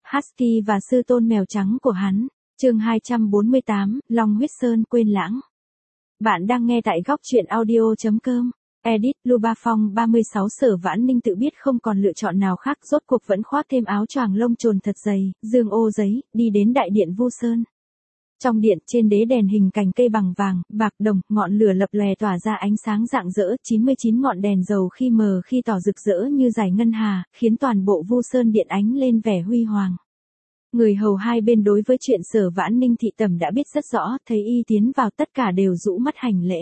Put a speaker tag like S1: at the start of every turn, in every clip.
S1: Husky và sư tôn mèo trắng của hắn. Chương 248, Long huyết sơn quên lãng. Bạn đang nghe tại góc truyện audio.com. Edit, Luba Phong 36. Sở Vãn Ninh tự biết không còn lựa chọn nào khác, rốt cuộc vẫn khoác thêm áo choàng lông trồn thật dày, dương ô giấy, đi đến đại điện Vu Sơn. Trong điện, trên đế đèn hình cành cây bằng vàng, bạc đồng, ngọn lửa lập lòe tỏa ra ánh sáng rạng rỡ, 99 ngọn đèn dầu khi mờ khi tỏ rực rỡ như dải ngân hà, khiến toàn bộ Vu Sơn điện ánh lên vẻ huy hoàng. Người hầu hai bên đối với chuyện Sở Vãn Ninh thị tẩm đã biết rất rõ, thấy y tiến vào tất cả đều rũ mắt hành lễ.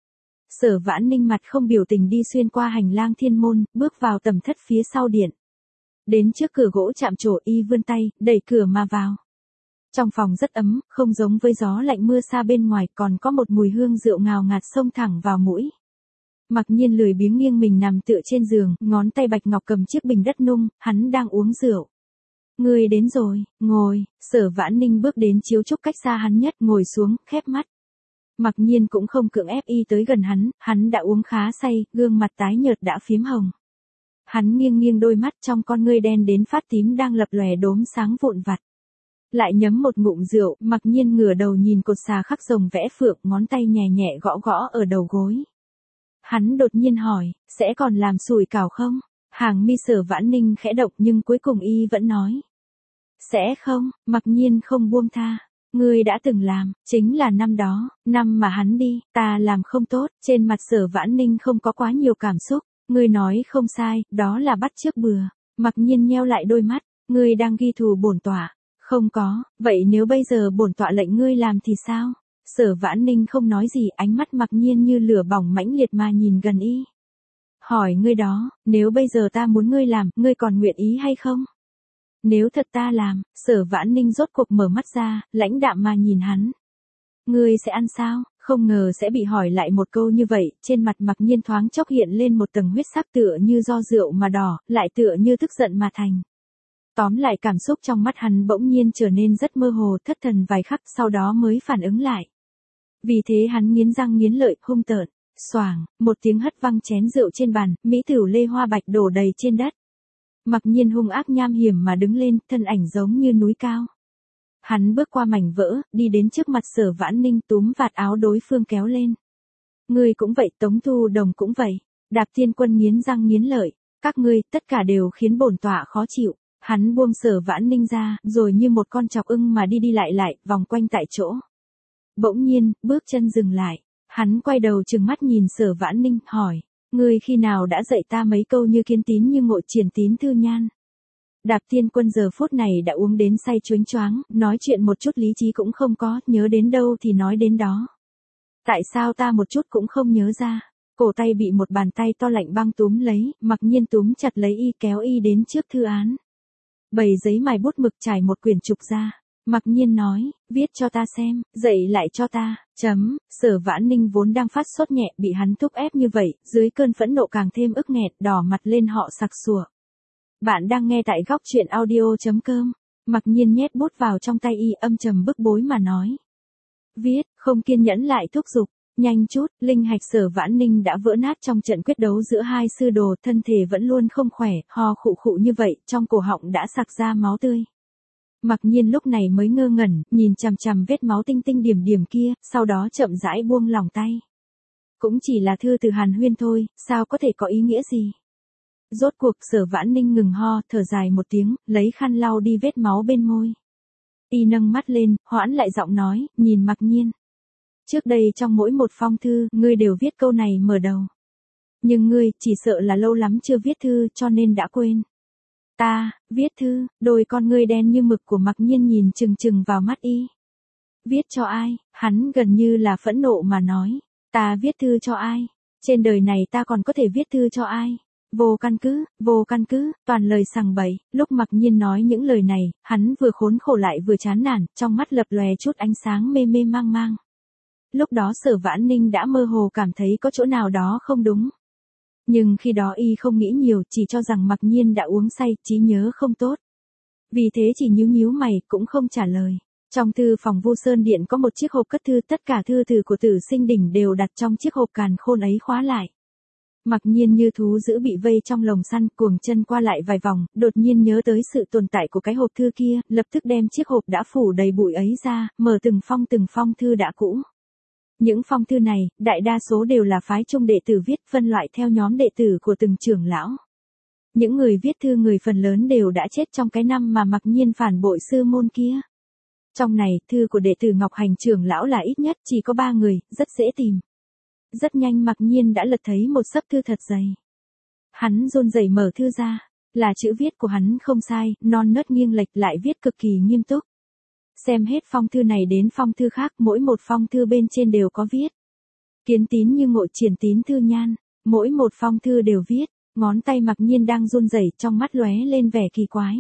S1: Sở Vãn Ninh mặt không biểu tình đi xuyên qua hành lang thiên môn, bước vào tầm thất phía sau điện. Đến trước cửa gỗ chạm trổ, y vươn tay, đẩy cửa mà vào. Trong phòng rất ấm, không giống với gió lạnh mưa xa bên ngoài, còn có một mùi hương rượu ngào ngạt xông thẳng vào mũi. Mặc Nhiên lười biếng nghiêng mình nằm tựa trên giường, ngón tay bạch ngọc cầm chiếc bình đất nung, hắn đang uống rượu. Ngươi đến rồi, ngồi. Sở Vãn Ninh bước đến chiếu trúc cách xa hắn nhất, ngồi xuống, khép mắt. Mặc Nhiên cũng không cưỡng ép y tới gần hắn đã uống khá say, gương mặt tái nhợt đã phím hồng. Hắn nghiêng nghiêng đôi mắt, trong con ngươi đen đến phát tím đang lập lòe đốm sáng vụn vặt. Lại nhấm một ngụm rượu, Mặc Nhiên ngửa đầu nhìn cột xà khắc rồng vẽ phượng, ngón tay nhẹ nhẹ gõ gõ ở đầu gối. Hắn đột nhiên hỏi, sẽ còn làm sủi cảo không? Hàng mi Sở Vãn Ninh khẽ động nhưng cuối cùng y vẫn nói. Sẽ không. Mặc Nhiên không buông tha. Ngươi đã từng làm, chính là năm đó, năm mà hắn đi, ta làm không tốt. Trên mặt Sở Vãn Ninh không có quá nhiều cảm xúc. Ngươi nói không sai, đó là bắt chước bừa. Mặc Nhiên nheo lại đôi mắt, ngươi đang ghi thù bổn tọa. Không có, vậy nếu bây giờ bổn tọa lệnh ngươi làm thì sao? Sở Vãn Ninh không nói gì, ánh mắt Mặc Nhiên như lửa bỏng mãnh liệt mà nhìn gần y. Hỏi ngươi đó, nếu bây giờ ta muốn ngươi làm, ngươi còn nguyện ý hay không? Nếu thật ta làm, Sở Vãn Ninh rốt cuộc mở mắt ra, lãnh đạm mà nhìn hắn. Ngươi sẽ ăn sao? Không ngờ sẽ bị hỏi lại một câu như vậy, trên mặt Mặc Nhiên thoáng chốc hiện lên một tầng huyết sắc tựa như do rượu mà đỏ, lại tựa như tức giận mà thành. Tóm lại cảm xúc trong mắt hắn bỗng nhiên trở nên rất mơ hồ, thất thần vài khắc, sau đó mới phản ứng lại. Vì thế hắn nghiến răng nghiến lợi, hung tợn. Xoàng, một tiếng hất văng chén rượu trên bàn, mỹ tửu lê hoa bạch đổ đầy trên đất. Mặc Nhiên hung ác nham hiểm mà đứng lên, thân ảnh giống như núi cao. Hắn bước qua mảnh vỡ, đi đến trước mặt Sở Vãn Ninh, túm vạt áo đối phương kéo lên. Ngươi cũng vậy, Tống Thu Đồng cũng vậy. Đạp Thiên Quân nghiến răng nghiến lợi. Các ngươi, tất cả đều khiến bổn tọa khó chịu. Hắn buông Sở Vãn Ninh ra, rồi như một con chọc ưng mà đi lại, vòng quanh tại chỗ. Bỗng nhiên, bước chân dừng lại. Hắn quay đầu trừng mắt nhìn Sở Vãn Ninh, hỏi. Ngươi khi nào đã dạy ta mấy câu như kiên tín như ngộ triển tín thư nhan? Đạp Thiên Quân giờ phút này đã uống đến say choáng choáng, nói chuyện một chút lý trí cũng không có, nhớ đến đâu thì nói đến đó. Tại sao ta một chút cũng không nhớ ra? Cổ tay bị một bàn tay to lạnh băng túm lấy, Mặc Nhiên túm chặt lấy y, kéo y đến trước thư án. Bày giấy mài bút mực trải một quyển trục ra. Mặc Nhiên nói, viết cho ta xem, dạy lại cho ta, chấm. Sở Vãn Ninh vốn đang phát sốt nhẹ, bị hắn thúc ép như vậy, dưới cơn phẫn nộ càng thêm ức nghẹt, đỏ mặt lên họ sặc sụa. Bạn đang nghe tại góc truyện audio.com. Mặc Nhiên nhét bút vào trong tay y, âm trầm bức bối mà nói. Viết, không kiên nhẫn lại thúc giục. Nhanh chút, linh hạch Sở Vãn Ninh đã vỡ nát trong trận quyết đấu giữa hai sư đồ, thân thể vẫn luôn không khỏe, ho khụ khụ như vậy, trong cổ họng đã sặc ra máu tươi. Mặc Nhiên lúc này mới ngơ ngẩn, nhìn chằm chằm vết máu tinh tinh điểm điểm kia, sau đó chậm rãi buông lòng tay. Cũng chỉ là thư từ hàn huyên thôi, sao có thể có ý nghĩa gì? Rốt cuộc Sở Vãn Ninh ngừng ho, thở dài một tiếng, lấy khăn lau đi vết máu bên môi. Y nâng mắt lên, hoãn lại giọng nói, nhìn Mặc Nhiên. Trước đây trong mỗi một phong thư, ngươi đều viết câu này mở đầu. Nhưng ngươi, chỉ sợ là lâu lắm chưa viết thư cho nên đã quên. Ta, viết thư, đôi con ngươi đen như mực của Mặc Nhiên nhìn chừng chừng vào mắt y. Viết cho ai? Hắn gần như là phẫn nộ mà nói. Ta viết thư cho ai? Trên đời này ta còn có thể viết thư cho ai? Vô căn cứ, toàn lời sằng bậy. Lúc Mặc Nhiên nói những lời này, hắn vừa khốn khổ lại vừa chán nản, trong mắt lập lòe chút ánh sáng mê mê mang mang. Lúc đó Sở Vãn Ninh đã mơ hồ cảm thấy có chỗ nào đó không đúng. Nhưng khi đó y không nghĩ nhiều, chỉ cho rằng Mặc Nhiên đã uống say, trí nhớ không tốt. Vì thế chỉ nhíu mày, cũng không trả lời. Trong thư phòng Vu Sơn Điện có một chiếc hộp cất thư, tất cả thư từ của Tử Sinh Đỉnh đều đặt trong chiếc hộp càn khôn ấy khóa lại. Mặc nhiên như thú dữ bị vây trong lồng săn, cuồng chân qua lại vài vòng, đột nhiên nhớ tới sự tồn tại của cái hộp thư kia, lập tức đem chiếc hộp đã phủ đầy bụi ấy ra, mở từng phong thư đã cũ. Những phong thư này, đại đa số đều là phái trung đệ tử viết, phân loại theo nhóm đệ tử của từng trưởng lão. Những người viết thư người phần lớn đều đã chết trong cái năm mà Mặc Nhiên phản bội sư môn kia. Trong này, thư của đệ tử Ngọc Hành trưởng lão là ít nhất chỉ có 3 người, rất dễ tìm. Rất nhanh Mặc Nhiên đã lật thấy một xấp thư thật dày. Hắn run rẩy mở thư ra, là chữ viết của hắn không sai, non nớt nghiêng lệch lại viết cực kỳ nghiêm túc. Xem hết phong thư này đến phong thư khác, mỗi một phong thư bên trên đều có viết. Kiến tín như ngộ, triển tín thư nhan, mỗi một phong thư đều viết, ngón tay Mặc Nhiên đang run rẩy, trong mắt lóe lên vẻ kỳ quái.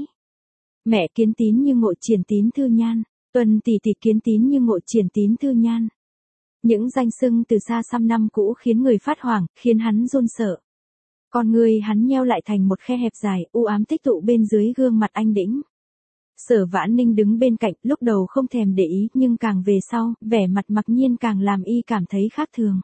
S1: Mẹ kiến tín như ngộ, triển tín thư nhan, Tuần tỷ tỷ kiến tín như ngộ, triển tín thư nhan. Những danh xưng từ xa xăm năm cũ khiến người phát hoảng, khiến hắn run sợ. Con người hắn nheo lại thành một khe hẹp dài, u ám tích tụ bên dưới gương mặt anh đĩnh. Sở Vãn Ninh đứng bên cạnh, lúc đầu không thèm để ý, nhưng càng về sau, vẻ mặt Mặc Nhiên càng làm y cảm thấy khác thường.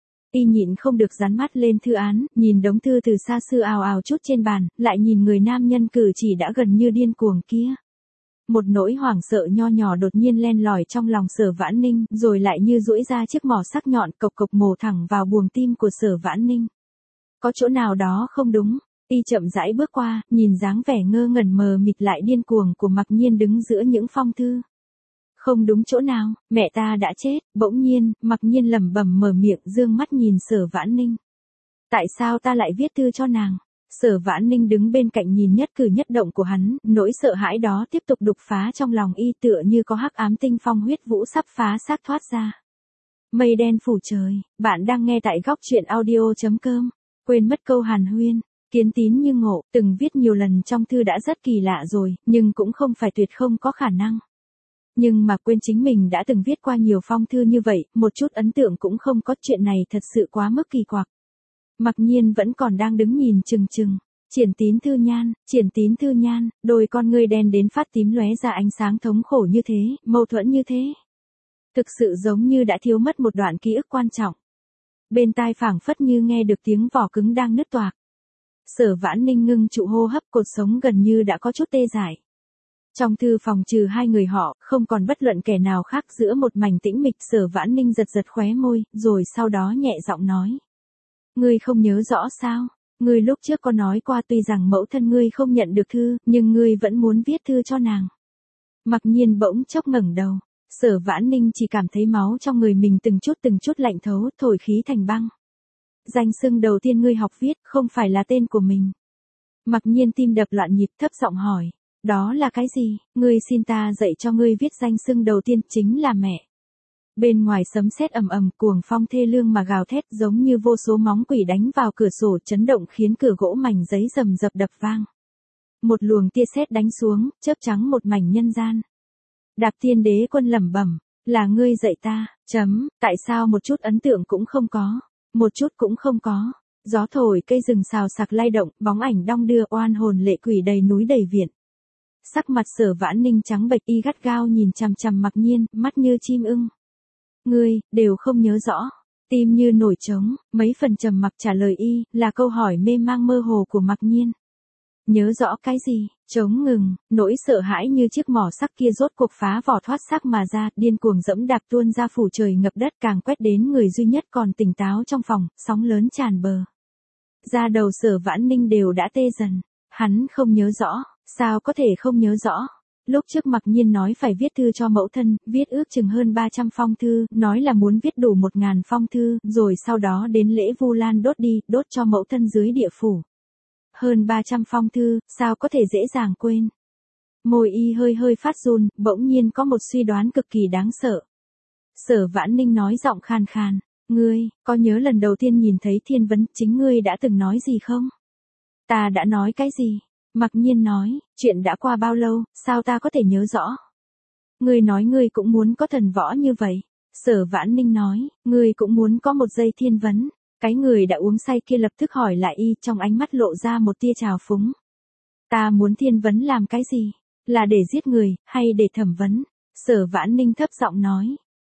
S1: Y nhịn không được dán mắt lên thư án, nhìn đống thư từ xa xưa ào ào chút trên bàn, lại nhìn người nam nhân cử chỉ đã gần như điên cuồng kia. Một nỗi hoảng sợ nho nhỏ đột nhiên len lỏi trong lòng Sở Vãn Ninh, rồi lại như duỗi ra chiếc mỏ sắc nhọn cộc cộc mổ thẳng vào buồng tim của Sở Vãn Ninh. Có chỗ nào đó không đúng, y chậm rãi bước qua, nhìn dáng vẻ ngơ ngẩn mờ mịt lại điên cuồng của Mặc Nhiên đứng giữa những phong thư. Không đúng chỗ nào, mẹ ta đã chết. Bỗng nhiên, Mặc Nhiên lẩm bẩm mở miệng, dương mắt nhìn Sở Vãn Ninh. Tại sao ta lại viết thư cho nàng? Sở Vãn Ninh đứng bên cạnh nhìn nhất cử nhất động của hắn, nỗi sợ hãi đó tiếp tục đục phá trong lòng y, tựa như có hắc ám tinh phong huyết vũ sắp phá xác thoát ra. Mây đen phủ trời, bạn đang nghe tại góc truyện audio.com. Quên mất câu hàn huyên, kiến tín như ngộ, từng viết nhiều lần trong thư đã rất kỳ lạ rồi, nhưng cũng không phải tuyệt không có khả năng. Nhưng mà quên chính mình đã từng viết qua nhiều phong thư như vậy, một chút ấn tượng cũng không có, chuyện này thật sự quá mức kỳ quặc. Mặc Nhiên vẫn còn đang đứng nhìn chừng chừng. Triển tín thư nhan, đôi con ngươi đen đến phát tím lóe ra ánh sáng thống khổ như thế, mâu thuẫn như thế. Thực sự giống như đã thiếu mất một đoạn ký ức quan trọng. Bên tai phảng phất như nghe được tiếng vỏ cứng đang nứt toạc. Sở Vãn Ninh ngưng trụ hô hấp, cột sống gần như đã có chút tê dại. Trong thư phòng trừ hai người họ, không còn bất luận kẻ nào khác, giữa một mảnh tĩnh mịch. Sở Vãn Ninh giật giật khóe môi, rồi sau đó nhẹ giọng nói. Ngươi không nhớ rõ sao? Ngươi lúc trước có nói qua tuy rằng mẫu thân ngươi không nhận được thư, nhưng ngươi vẫn muốn viết thư cho nàng. Mặc Nhiên bỗng chốc ngẩng đầu. Sở Vãn Ninh chỉ cảm thấy máu trong người mình từng chút lạnh thấu, thổi khí thành băng. Danh xưng đầu tiên ngươi học viết, không phải là tên của mình. Mặc Nhiên tim đập loạn nhịp, thấp giọng hỏi. Đó là cái gì? Ngươi xin ta dạy cho ngươi viết danh xưng đầu tiên, chính là mẹ. Bên ngoài sấm sét ầm ầm, cuồng phong thê lương mà gào thét, giống như vô số móng quỷ đánh vào cửa sổ, chấn động khiến cửa gỗ mảnh giấy rầm rập đập vang. Một luồng tia sét đánh xuống, chớp trắng một mảnh nhân gian. Đạp Thiên Đế Quân lẩm bẩm, là ngươi dạy ta, tại sao một chút ấn tượng cũng không có, một chút cũng không có. Gió thổi cây rừng xào xạc lay động, bóng ảnh đong đưa, oan hồn lệ quỷ đầy núi đầy viện. Sắc mặt Sở Vãn Ninh trắng bệch, y gắt gao nhìn chằm chằm Mặc Nhiên, mắt như chim ưng. Ngươi, đều không nhớ rõ. Tim như nổi trống, mấy phần trầm mặc trả lời y, là câu hỏi mê mang mơ hồ của Mặc Nhiên. Nhớ rõ cái gì? Trống ngừng, nỗi sợ hãi như chiếc mỏ sắc kia rốt cuộc phá vỏ thoát xác mà ra, điên cuồng dẫm đạp tuôn ra phủ trời ngập đất, càng quét đến người duy nhất còn tỉnh táo trong phòng, sóng lớn tràn bờ. Da đầu Sở Vãn Ninh đều đã tê dần. Hắn không nhớ rõ, sao có thể không nhớ rõ? Lúc trước Mặc Nhiên nói phải viết thư cho mẫu thân, viết ước chừng hơn 300 phong thư, nói là muốn viết đủ 1000 phong thư, rồi sau đó đến lễ Vu Lan đốt đi, đốt cho mẫu thân dưới địa phủ. Hơn 300 phong thư, sao có thể dễ dàng quên? Môi y hơi phát run, bỗng nhiên có một suy đoán cực kỳ đáng sợ. Sở Vãn Ninh nói giọng khàn khàn, ngươi, có nhớ lần đầu tiên nhìn thấy Thiên Vấn, chính ngươi đã từng nói gì không? Ta đã nói cái gì? Mặc Nhiên nói, chuyện đã qua bao lâu, sao ta có thể nhớ rõ? Ngươi nói ngươi cũng muốn có thần võ như vậy. Sở Vãn Ninh nói, ngươi cũng muốn có một giây Thiên Vấn. Cái người đã uống say kia lập tức hỏi lại y, trong ánh mắt lộ ra một tia trào phúng. Ta muốn Thiên Vấn làm cái gì? Là để giết người, hay để thẩm vấn? Sở Vãn Ninh thấp giọng nói.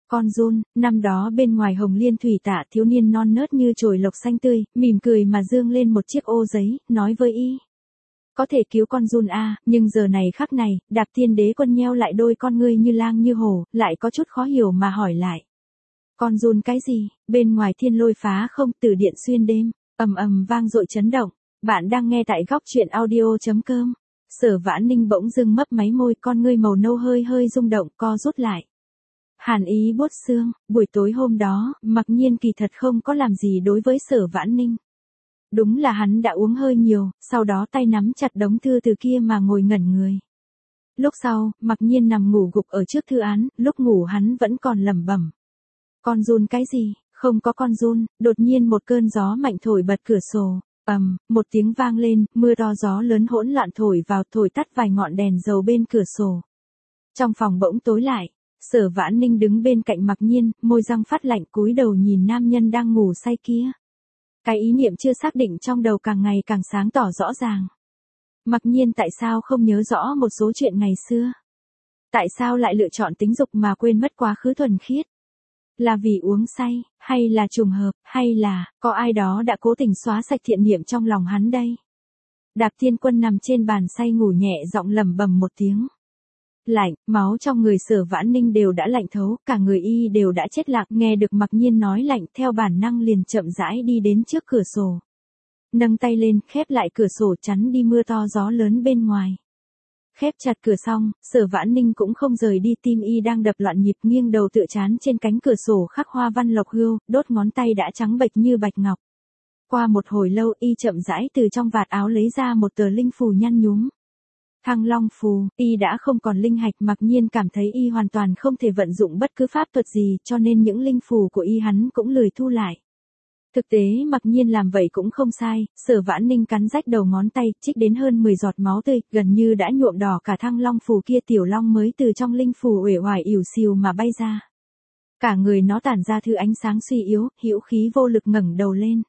S1: Con giun, năm đó bên ngoài Hồng Liên thủy tạ thiếu niên non nớt như chồi lộc xanh tươi, mỉm cười mà dương lên một chiếc ô giấy, nói với y. Có thể cứu con giun a, nhưng giờ này khắc này, Đạp Thiên Đế Quân nheo lại đôi con ngươi như lang như hổ, lại có chút khó hiểu mà hỏi lại. Con giun cái gì? Bên ngoài thiên lôi phá không, tử điện xuyên đêm, ầm ầm vang dội chấn động. Bạn đang nghe tại góc truyện audio.com. Sở Vãn Ninh bỗng dưng mấp máy môi, con ngươi màu nâu hơi hơi rung động, co rút lại. Hàn ý buốt xương, buổi tối hôm đó, Mặc Nhiên kỳ thật không có làm gì đối với Sở Vãn Ninh. Đúng là hắn đã uống hơi nhiều, sau đó tay nắm chặt đống thư từ kia mà ngồi ngẩn người. Lúc sau, Mặc Nhiên nằm ngủ gục ở trước thư án, lúc ngủ hắn vẫn còn lẩm bẩm. Con giun cái gì? Không có con giun, đột nhiên một cơn gió mạnh thổi bật cửa sổ. Một tiếng vang lên, mưa to gió lớn hỗn loạn thổi vào, thổi tắt vài ngọn đèn dầu bên cửa sổ. Trong phòng bỗng tối lại, Sở Vãn Ninh đứng bên cạnh Mặc Nhiên, môi răng phát lạnh cúi đầu nhìn nam nhân đang ngủ say kia. Cái ý niệm chưa xác định trong đầu càng ngày càng sáng tỏ rõ ràng. Mặc Nhiên tại sao không nhớ rõ một số chuyện ngày xưa? Tại sao lại lựa chọn tính dục mà quên mất quá khứ thuần khiết? Là vì uống say, hay là trùng hợp, hay là có ai đó đã cố tình xóa sạch thiện niệm trong lòng hắn đây? Đạp Thiên Quân nằm trên bàn say ngủ nhẹ giọng lẩm bẩm một tiếng. Lạnh, máu trong người Sở Vãn Ninh đều đã lạnh thấu, cả người y đều đã chết lặng, nghe được Mặc Nhiên nói lạnh, theo bản năng liền chậm rãi đi đến trước cửa sổ. Nâng tay lên, khép lại cửa sổ chắn đi mưa to gió lớn bên ngoài. Khép chặt cửa xong, Sở Vãn Ninh cũng không rời đi, tim y đang đập loạn nhịp, nghiêng đầu tựa trán trên cánh cửa sổ khắc hoa văn lộc hươu, đốt ngón tay đã trắng bệch như bạch ngọc. Qua một hồi lâu y chậm rãi từ trong vạt áo lấy ra một tờ linh phù nhăn nhúm. Thăng Long phù, y đã không còn linh hạch, Mặc Nhiên cảm thấy y hoàn toàn không thể vận dụng bất cứ pháp thuật gì, cho nên những linh phù của y hắn cũng lười thu lại. Thực tế Mặc Nhiên làm vậy cũng không sai, Sở Vãn Ninh cắn rách đầu ngón tay, trích đến hơn 10 giọt máu tươi, gần như đã nhuộm đỏ cả Thăng Long phù kia, tiểu long mới từ trong linh phù uể oải ỉu xìu mà bay ra. Cả người nó tản ra thứ ánh sáng suy yếu, hữu khí vô lực ngẩng đầu lên.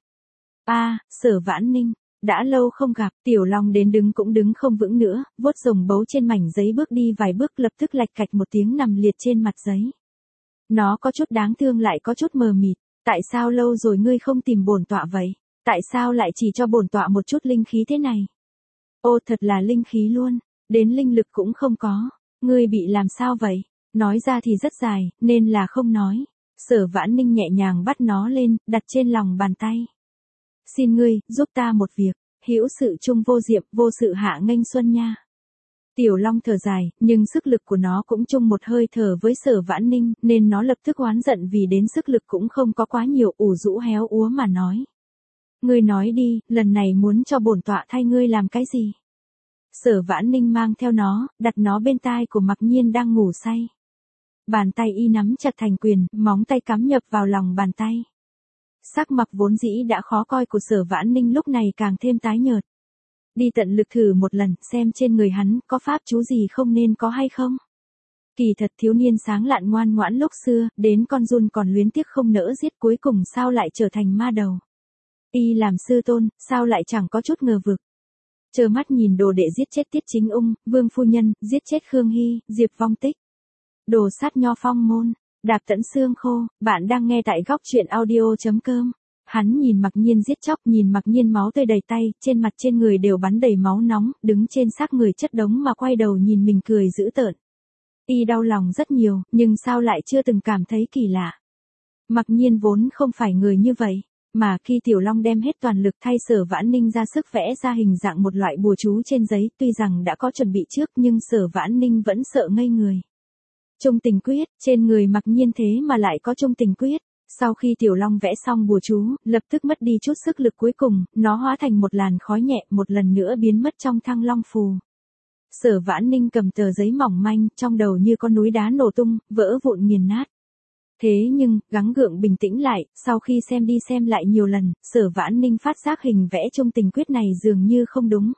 S1: Sở Vãn Ninh, đã lâu không gặp, tiểu long đến đứng cũng đứng không vững nữa, vuốt rồng bấu trên mảnh giấy bước đi vài bước lập tức lạch cạch một tiếng nằm liệt trên mặt giấy. Nó có chút đáng thương lại có chút mờ mịt. Tại sao lâu rồi ngươi không tìm bổn tọa vậy? Tại sao lại chỉ cho bổn tọa một chút linh khí thế này? Ô thật là linh khí luôn, đến linh lực cũng không có. Ngươi bị làm sao vậy? Nói ra thì rất dài, nên là không nói. Sở Vãn Ninh nhẹ nhàng bắt nó lên, đặt trên lòng bàn tay. Xin ngươi, giúp ta một việc, hữu sự chung vô diệm, vô sự hạ nghênh xuân nha. Tiểu long thở dài, nhưng sức lực của nó cũng chung một hơi thở với Sở Vãn Ninh, nên nó lập tức oán giận vì đến sức lực cũng không có quá nhiều, ủ rũ héo úa mà nói. Ngươi nói đi, lần này muốn cho bổn tọa thay ngươi làm cái gì? Sở Vãn Ninh mang theo nó, đặt nó bên tai của Mặc Nhiên đang ngủ say. Bàn tay y nắm chặt thành quyền, móng tay cắm nhập vào lòng bàn tay. Sắc mặt vốn dĩ đã khó coi của Sở Vãn Ninh lúc này càng thêm tái nhợt. Đi tận lực thử một lần, xem trên người hắn có pháp chú gì không nên có hay không. Kỳ thật thiếu niên sáng lạn ngoan ngoãn lúc xưa, đến con giun còn luyến tiếc không nỡ giết, cuối cùng sao lại trở thành ma đầu. Y làm sư tôn, sao lại chẳng có chút ngờ vực. Trơ mắt nhìn đồ đệ giết chết Tiết Chính Ung, Vương Phu Nhân, giết chết Khương Hy, Diệp Vong Tích. Đồ sát Nho Phong Môn, Đạp Tẫn Xương Khô, bạn đang nghe tại góc truyện audio.com. Hắn nhìn Mặc Nhiên giết chóc, nhìn Mặc Nhiên máu tươi đầy tay, trên mặt trên người đều bắn đầy máu nóng, đứng trên xác người chất đống mà quay đầu nhìn mình cười dữ tợn. Y đau lòng rất nhiều, nhưng sao lại chưa từng cảm thấy kỳ lạ. Mặc Nhiên vốn không phải người như vậy, mà khi Tiểu Long đem hết toàn lực thay Sở Vãn Ninh ra sức vẽ ra hình dạng một loại bùa chú trên giấy, tuy rằng đã có chuẩn bị trước nhưng Sở Vãn Ninh vẫn sợ ngây người. Trung tình quyết, trên người Mặc Nhiên thế mà lại có trung tình quyết. Sau khi Tiểu Long vẽ xong bùa chú, lập tức mất đi chút sức lực cuối cùng, nó hóa thành một làn khói nhẹ, một lần nữa biến mất trong Thăng Long phù. Sở Vãn Ninh cầm tờ giấy mỏng manh, trong đầu như con núi đá nổ tung, vỡ vụn nghiền nát. Thế nhưng, gắng gượng bình tĩnh lại, sau khi xem đi xem lại nhiều lần, Sở Vãn Ninh phát giác hình vẽ trung tình quyết này dường như không đúng.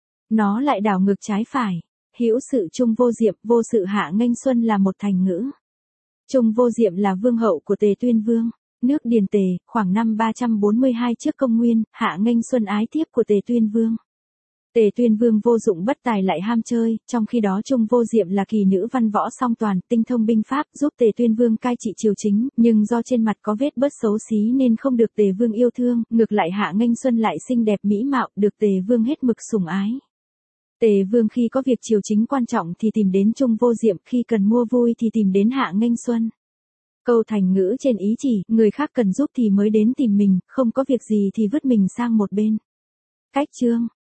S1: Nó lại đảo ngược trái phải. Hữu sự chung vô diệm, vô sự hạ nghênh xuân là một thành ngữ. Trung Vô Diệm là vương hậu của Tề Tuyên Vương, nước Điền Tề, khoảng năm 342 trước công nguyên, hạ nghênh xuân ái thiếp của Tề Tuyên Vương. Tề Tuyên Vương vô dụng bất tài lại ham chơi, trong khi đó Trung Vô Diệm là kỳ nữ văn võ song toàn, tinh thông binh pháp, giúp Tề Tuyên Vương cai trị triều chính, nhưng do trên mặt có vết bớt xấu xí nên không được Tề Vương yêu thương, ngược lại Hạ Nghênh Xuân lại xinh đẹp mỹ mạo, được Tề Vương hết mực sủng ái. Tề Vương khi có việc triều chính quan trọng thì tìm đến Trung Vô Diệm, khi cần mua vui thì tìm đến Hạ Nghênh Xuân. Câu thành ngữ trên ý chỉ, người khác cần giúp thì mới đến tìm mình, không có việc gì thì vứt mình sang một bên. Cách chương